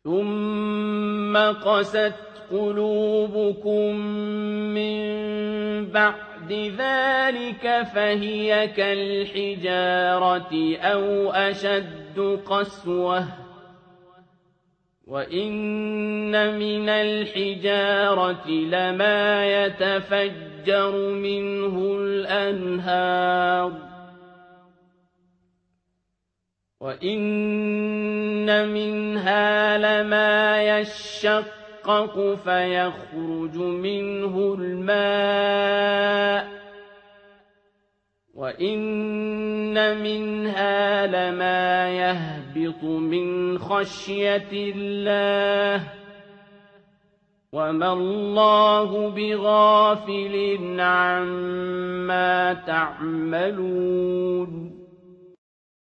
ثم قست قلوبكم من بعد ذلك فهي كالحجارة أو أشد قسوة وإن من الحجارة لما يتفجر منه الأنهار وإن منها لما يشقق فيخرج منه الماء وإن منها لما يهبط من خشية الله وما الله بغافل عما تعملون